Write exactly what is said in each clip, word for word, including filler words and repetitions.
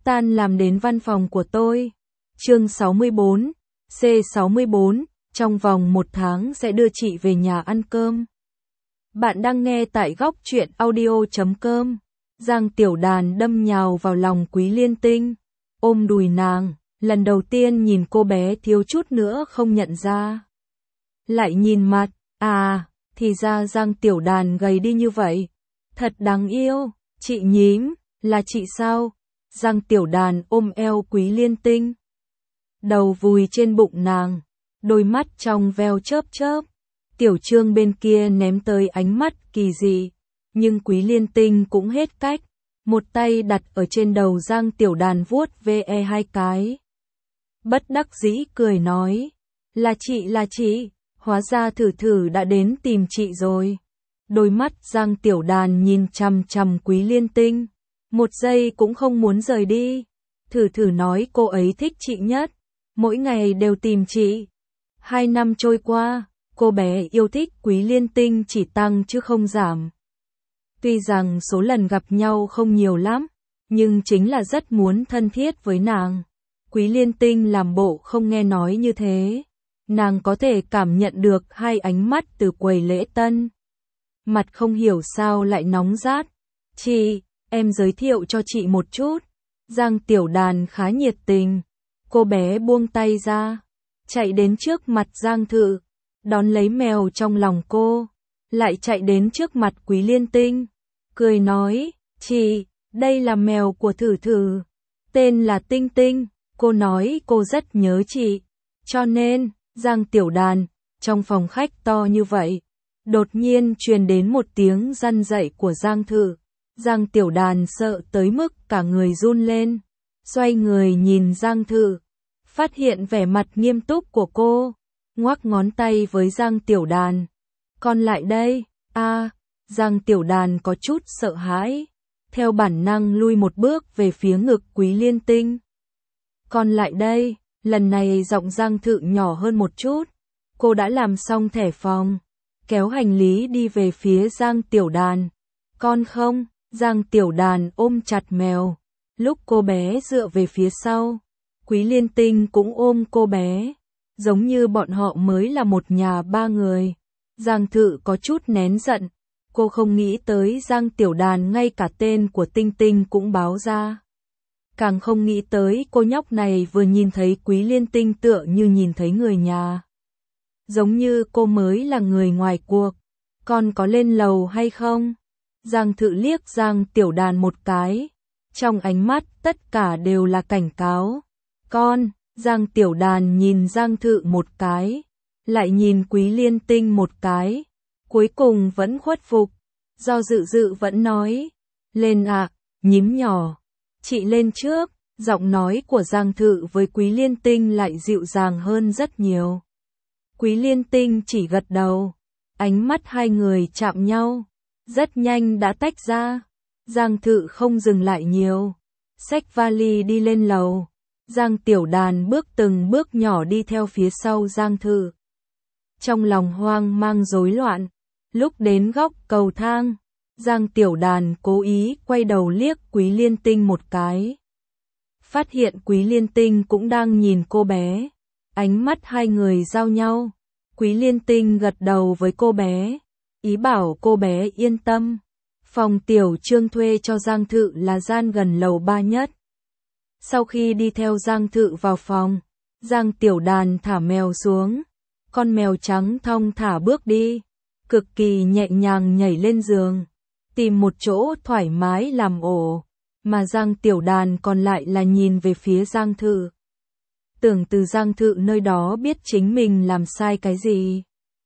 Tan làm đến văn phòng của tôi. Chương sáu mươi bốn, C sáu mươi bốn, trong vòng một tháng sẽ đưa chị về nhà ăn cơm. Bạn đang nghe tại góc truyện audio chấm com. Giang Tiểu Đàn đâm nhào vào lòng Quý Liên Tinh, ôm đùi nàng, lần đầu tiên nhìn cô bé thiếu chút nữa không nhận ra. Lại nhìn mặt, à, thì ra Giang Tiểu Đàn gầy đi như vậy. Thật đáng yêu, chị nhím, là chị sao? Giang Tiểu Đàn ôm eo Quý Liên Tinh, đầu vùi trên bụng nàng, đôi mắt trong veo chớp chớp. Tiểu Trương bên kia ném tới ánh mắt kỳ dị, nhưng Quý Liên Tinh cũng hết cách, một tay đặt ở trên đầu Giang Tiểu Đàn vuốt ve hai cái. Bất đắc dĩ cười nói, là chị là chị, hóa ra Thử Thử đã đến tìm chị rồi. Đôi mắt Giang Tiểu Đàn nhìn chằm chằm Quý Liên Tinh, một giây cũng không muốn rời đi. Thử Thử nói cô ấy thích chị nhất, mỗi ngày đều tìm chị. Hai năm trôi qua, cô bé yêu thích Quý Liên Tinh chỉ tăng chứ không giảm. Tuy rằng số lần gặp nhau không nhiều lắm, nhưng chính là rất muốn thân thiết với nàng. Quý Liên Tinh làm bộ không nghe nói như thế. Nàng có thể cảm nhận được hai ánh mắt từ quầy lễ tân. Mặt không hiểu sao lại nóng rát. Chị, em giới thiệu cho chị một chút. Giang Tiểu Đàn khá nhiệt tình. Cô bé buông tay ra, chạy đến trước mặt Giang Thự, đón lấy mèo trong lòng cô, lại chạy đến trước mặt Quý Liên Tinh, cười nói, chị, đây là mèo của Thử Thử, tên là Tinh Tinh, cô nói cô rất nhớ chị, cho nên, Giang Tiểu Đàn, trong phòng khách to như vậy, đột nhiên truyền đến một tiếng răn dậy của Giang Thự. Giang Tiểu Đàn sợ tới mức cả người run lên, xoay người nhìn Giang Thự, phát hiện vẻ mặt nghiêm túc của cô, ngoắc ngón tay với Giang Tiểu Đàn. Con lại đây, a à, Giang Tiểu Đàn có chút sợ hãi, theo bản năng lui một bước về phía ngực Quý Liên Tinh. Con lại đây, lần này giọng Giang Thự nhỏ hơn một chút, cô đã làm xong thẻ phòng, kéo hành lý đi về phía Giang Tiểu Đàn. Con không, Giang Tiểu Đàn ôm chặt mèo, lúc cô bé dựa về phía sau, Quý Liên Tinh cũng ôm cô bé, giống như bọn họ mới là một nhà ba người. Giang Thự có chút nén giận, cô không nghĩ tới Giang Tiểu Đàn ngay cả tên của Tinh Tinh cũng báo ra. Càng không nghĩ tới cô nhóc này vừa nhìn thấy Quý Liên Tinh tựa như nhìn thấy người nhà. Giống như cô mới là người ngoài cuộc. Con có lên lầu hay không? Giang Thự liếc Giang Tiểu Đàn một cái, trong ánh mắt tất cả đều là cảnh cáo. Con, Giang Tiểu Đàn nhìn Giang Thự một cái, lại nhìn Quý Liên Tinh một cái, cuối cùng vẫn khuất phục, do dự dự vẫn nói, lên ạ, à, nhím nhỏ, chị lên trước. Giọng nói của Giang Thự với Quý Liên Tinh lại dịu dàng hơn rất nhiều. Quý Liên Tinh chỉ gật đầu, ánh mắt hai người chạm nhau, rất nhanh đã tách ra. Giang Thự không dừng lại nhiều, xách vali đi lên lầu. Giang Tiểu Đàn bước từng bước nhỏ đi theo phía sau Giang Thự, trong lòng hoang mang rối loạn. Lúc đến góc cầu thang, Giang Tiểu Đàn cố ý quay đầu liếc Quý Liên Tinh một cái, phát hiện Quý Liên Tinh cũng đang nhìn cô bé, ánh mắt hai người giao nhau. Quý Liên Tinh gật đầu với cô bé, ý bảo cô bé yên tâm. Phòng Tiểu Trương thuê cho Giang Thự là gian gần lầu ba nhất. Sau khi đi theo Giang Thự vào phòng, Giang Tiểu Đàn thả mèo xuống, con mèo trắng thong thả bước đi, cực kỳ nhẹ nhàng nhảy lên giường, tìm một chỗ thoải mái làm ổ, mà Giang Tiểu Đàn còn lại là nhìn về phía Giang Thự. Tưởng từ Giang Thự nơi đó biết chính mình làm sai cái gì.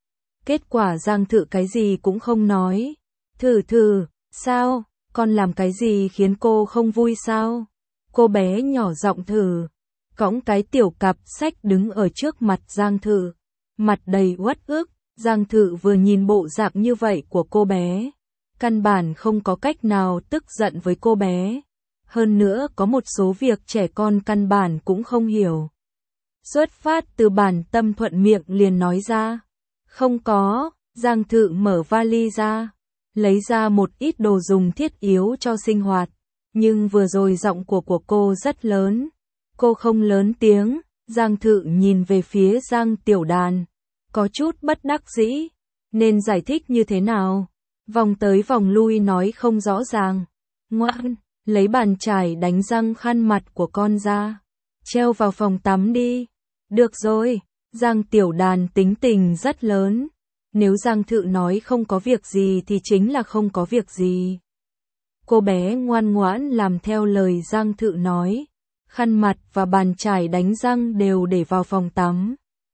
Kết quả Giang Thự cái gì cũng không nói. Thử Thử, sao, con làm cái gì khiến cô không vui sao? Cô bé nhỏ giọng thử, cõng cái tiểu cặp sách đứng ở trước mặt Giang Thự, mặt đầy uất ức. Giang Thự vừa nhìn bộ dạng như vậy của cô bé, căn bản không có cách nào tức giận với cô bé. Hơn nữa có một số việc trẻ con căn bản cũng không hiểu. Xuất phát từ bản tâm thuận miệng liền nói ra. Không có, Giang Thự mở vali ra, lấy ra một ít đồ dùng thiết yếu cho sinh hoạt, Nhưng vừa rồi giọng của của cô rất lớn. Cô không lớn tiếng. Giang Thự nhìn về phía Giang Tiểu Đàn. Có chút bất đắc dĩ. Nên giải thích như thế nào? Vòng tới vòng lui nói không rõ ràng. Ngoan, lấy bàn chải đánh răng khăn mặt của con ra. Treo vào phòng tắm đi. Được rồi, Giang Tiểu Đàn tính tình rất lớn. Nếu Giang Thự nói không có việc gì thì chính là không có việc gì. Cô bé ngoan ngoãn làm theo lời Giang Thự nói. Khăn mặt và bàn chải đánh răng đều để vào phòng tắm.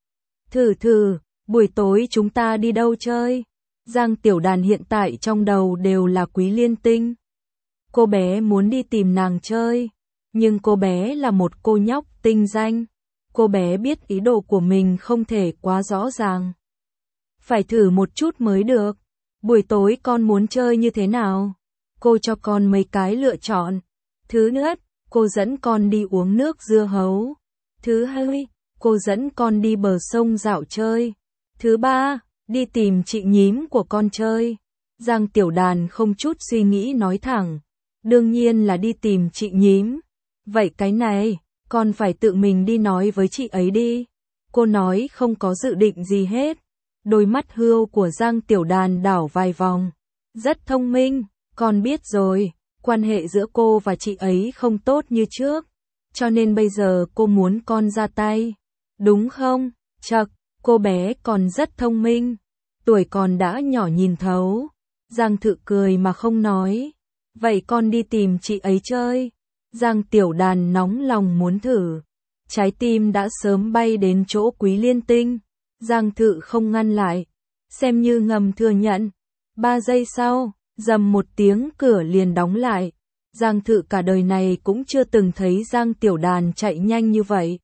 Thử thử, buổi tối chúng ta đi đâu chơi? Giang Tiểu Đàn hiện tại trong đầu đều là Quý Liên Tinh. Cô bé muốn đi tìm nàng chơi. Nhưng cô bé là một cô nhóc tinh danh. Cô bé biết ý đồ của mình không thể quá rõ ràng. Phải thử một chút mới được. Buổi tối con muốn chơi như thế nào? Cô cho con mấy cái lựa chọn. Thứ nhất, cô dẫn con đi uống nước dưa hấu. Thứ hai, cô dẫn con đi bờ sông dạo chơi. Thứ ba, đi tìm chị nhím của con chơi. Giang Tiểu Đàn không chút suy nghĩ nói thẳng. Đương nhiên là đi tìm chị nhím. Vậy cái này, con phải tự mình đi nói với chị ấy đi. Cô nói không có dự định gì hết. Đôi mắt hươu của Giang Tiểu Đàn đảo vài vòng. Rất thông minh, con biết rồi, quan hệ giữa cô và chị ấy không tốt như trước. Cho nên bây giờ cô muốn con ra tay. Đúng không? Chậc, cô bé còn rất thông minh. Tuổi còn đã nhỏ nhìn thấu. Giang Thự cười mà không nói. Vậy con đi tìm chị ấy chơi. Giang Tiểu Đàn nóng lòng muốn thử. Trái tim đã sớm bay đến chỗ Quý Liên Tinh. Giang Thự không ngăn lại. Xem như ngầm thừa nhận. Ba giây sau, rầm một tiếng cửa liền đóng lại. Giang Thự cả đời này cũng chưa từng thấy Giang Tiểu Đàn chạy nhanh như vậy.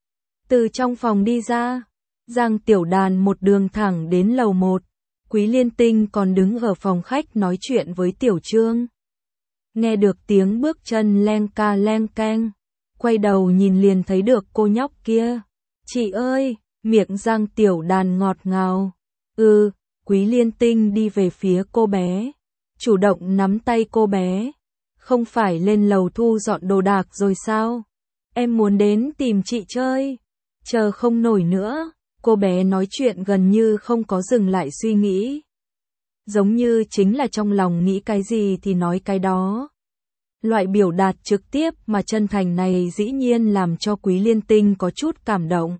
Từ trong phòng đi ra, Giang Tiểu Đàn một đường thẳng đến lầu một. Quý Liên Tinh còn đứng ở phòng khách nói chuyện với Tiểu Trương. Nghe được tiếng bước chân len ca len keng. Quay đầu nhìn liền thấy được cô nhóc kia. Chị ơi, miệng Giang Tiểu Đàn ngọt ngào. Ừ, Quý Liên Tinh đi về phía cô bé. Chủ động nắm tay cô bé. Không phải lên lầu thu dọn đồ đạc rồi sao? Em muốn đến tìm chị chơi. Chờ không nổi nữa. Cô bé nói chuyện gần như không có dừng lại suy nghĩ. Giống như chính là trong lòng nghĩ cái gì thì nói cái đó. Loại biểu đạt trực tiếp mà chân thành này dĩ nhiên làm cho Quý Liên Tinh có chút cảm động.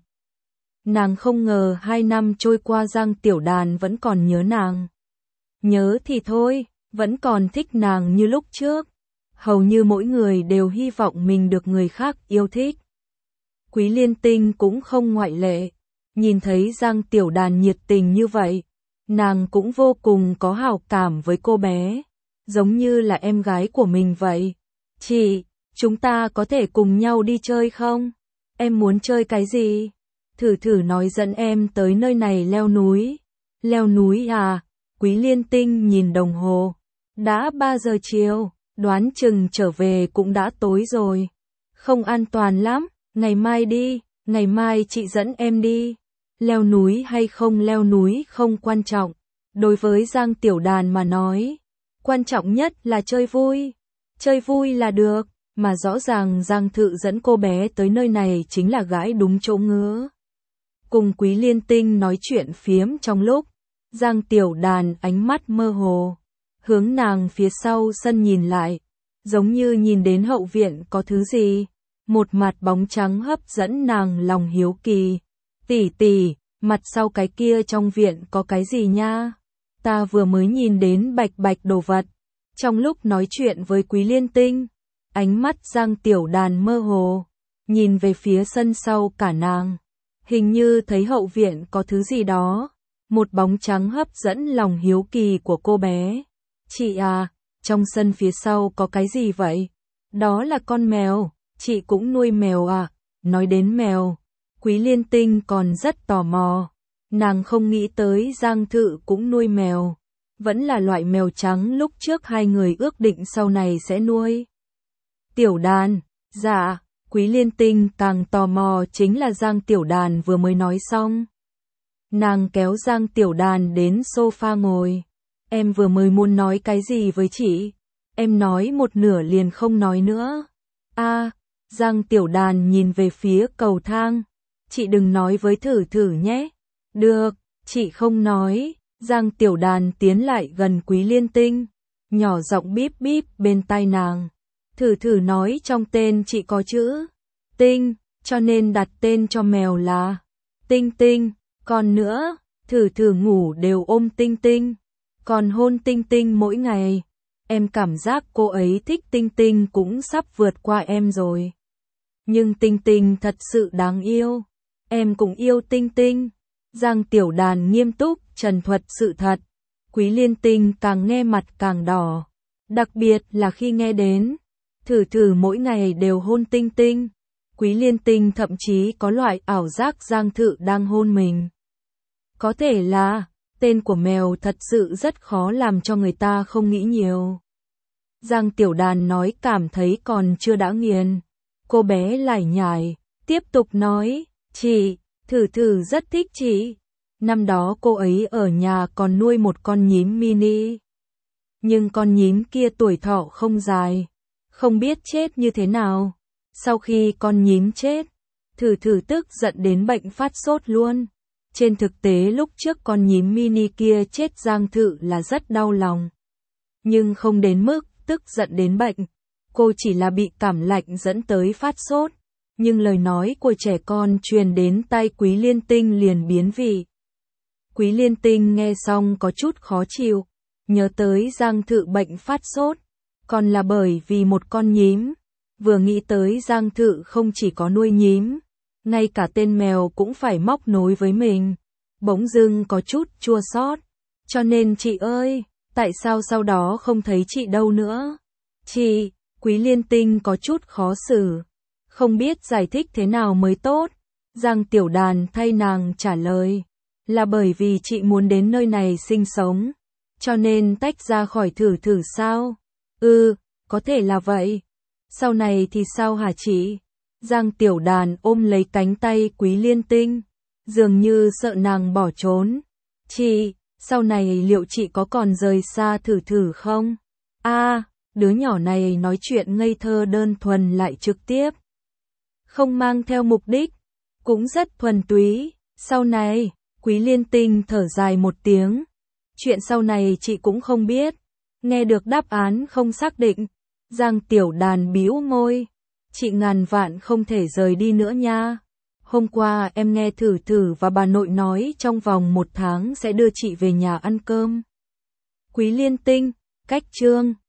Nàng không ngờ hai năm trôi qua Giang Tiểu Đàn vẫn còn nhớ nàng. Nhớ thì thôi, vẫn còn thích nàng như lúc trước. Hầu như mỗi người đều hy vọng mình được người khác yêu thích. Quý Liên Tinh cũng không ngoại lệ. Nhìn thấy Giang Tiểu Đàn nhiệt tình như vậy, nàng cũng vô cùng có hảo cảm với cô bé. Giống như là em gái của mình vậy. Chị, chúng ta có thể cùng nhau đi chơi không? Em muốn chơi cái gì? Thử thử nói dẫn em tới nơi này leo núi. Leo núi à? Quý Liên Tinh nhìn đồng hồ. Đã ba giờ chiều, đoán chừng trở về cũng đã tối rồi. Không an toàn lắm, ngày mai đi, ngày mai chị dẫn em đi. Leo núi hay không leo núi không quan trọng. Đối với Giang Tiểu Đàn mà nói, quan trọng nhất là chơi vui. Chơi vui là được, mà rõ ràng Giang Thự dẫn cô bé tới nơi này chính là gãi đúng chỗ ngứa. Cùng Quý Liên Tinh nói chuyện phiếm trong lúc, Giang Tiểu Đàn ánh mắt mơ hồ, hướng nàng phía sau sân nhìn lại, giống như nhìn đến hậu viện có thứ gì, một mặt bóng trắng hấp dẫn nàng lòng hiếu kỳ. Tỷ tỷ, mặt sau cái kia trong viện có cái gì nha? Ta vừa mới nhìn đến bạch bạch đồ vật. Trong lúc nói chuyện với Quý Liên Tinh, ánh mắt Giang Tiểu Đàn mơ hồ, nhìn về phía sân sau cả nàng. Hình như thấy hậu viện có thứ gì đó, một bóng trắng hấp dẫn lòng hiếu kỳ của cô bé. Chị à, trong sân phía sau có cái gì vậy? Đó là con mèo, chị cũng nuôi mèo à? Nói đến mèo, Quý Liên Tinh còn rất tò mò. Nàng không nghĩ tới Giang Thự cũng nuôi mèo. Vẫn là loại mèo trắng lúc trước hai người ước định sau này sẽ nuôi. Tiểu Đàn, dạ, Quý Liên Tinh càng tò mò chính là Giang Tiểu Đàn vừa mới nói xong. Nàng kéo Giang Tiểu Đàn đến sofa ngồi. Em vừa mới muốn nói cái gì với chị? em nói một nửa liền không nói nữa. A, Giang Tiểu Đàn nhìn về phía cầu thang. Chị đừng nói với Thử Thử nhé. Được, chị không nói. Giang Tiểu Đàn tiến lại gần Quý Liên Tinh, nhỏ giọng bíp bíp bên tai nàng. Thử Thử nói trong tên chị có chữ Tinh, cho nên đặt tên cho mèo là Tinh Tinh. Còn nữa, Thử Thử ngủ đều ôm Tinh Tinh, còn hôn Tinh Tinh mỗi ngày. Em cảm giác cô ấy thích Tinh Tinh cũng sắp vượt qua em rồi. Nhưng Tinh Tinh thật sự đáng yêu. Em cũng yêu Tinh Tinh. Giang Tiểu Đàn nghiêm túc trần thuật sự thật. Quý Liên Tinh càng nghe mặt càng đỏ. Đặc biệt là khi nghe đến Thử Thử mỗi ngày đều hôn Tinh Tinh. Quý Liên Tinh thậm chí có loại ảo giác Giang Thử đang hôn mình. Có thể là tên của mèo thật sự rất khó làm cho người ta không nghĩ nhiều. Giang Tiểu Đàn nói cảm thấy còn chưa đã nghiền. Cô bé lải nhải, tiếp tục nói, chị, Thử Thử rất thích chị. Năm đó cô ấy ở nhà còn nuôi một con nhím mini. Nhưng con nhím kia tuổi thọ không dài, không biết chết như thế nào. Sau khi con nhím chết, Thử Thử tức giận đến bệnh phát sốt luôn. Trên thực tế lúc trước con nhím mini kia chết Giang Thử là rất đau lòng. Nhưng không đến mức tức giận đến bệnh. Cô chỉ là bị cảm lạnh dẫn tới phát sốt. Nhưng lời nói của trẻ con truyền đến tai Quý Liên Tinh liền biến vị. Quý Liên Tinh nghe xong có chút khó chịu. Nhớ tới Giang Thử bệnh phát sốt, còn là bởi vì một con nhím. Vừa nghĩ tới Giang Thử không chỉ có nuôi nhím, ngay cả tên mèo cũng phải móc nối với mình. Bỗng dưng có chút chua xót. Cho nên chị ơi, tại sao sau đó không thấy chị đâu nữa? Chị, Quý Liên Tinh có chút khó xử. Không biết giải thích thế nào mới tốt. Giang Tiểu Đàn thay nàng trả lời. Là bởi vì chị muốn đến nơi này sinh sống, cho nên tách ra khỏi Thử Thử sao? Ừ, có thể là vậy. Sau này thì sao hả chị? Giang Tiểu Đàn ôm lấy cánh tay Quý Liên Tinh, dường như sợ nàng bỏ trốn. Chị, sau này liệu chị có còn rời xa Thử Thử không? A, đứa nhỏ này nói chuyện ngây thơ đơn thuần lại trực tiếp. Không mang theo mục đích, cũng rất thuần túy. Sau này, Quý Liên Tinh thở dài một tiếng. Chuyện sau này chị cũng không biết. Nghe được đáp án không xác định, Giang Tiểu Đàn bĩu môi. Chị ngàn vạn không thể rời đi nữa nha. Hôm qua em nghe Thử Thử và bà nội nói trong vòng một tháng sẽ đưa chị về nhà ăn cơm. Quý Liên Tinh, cách chương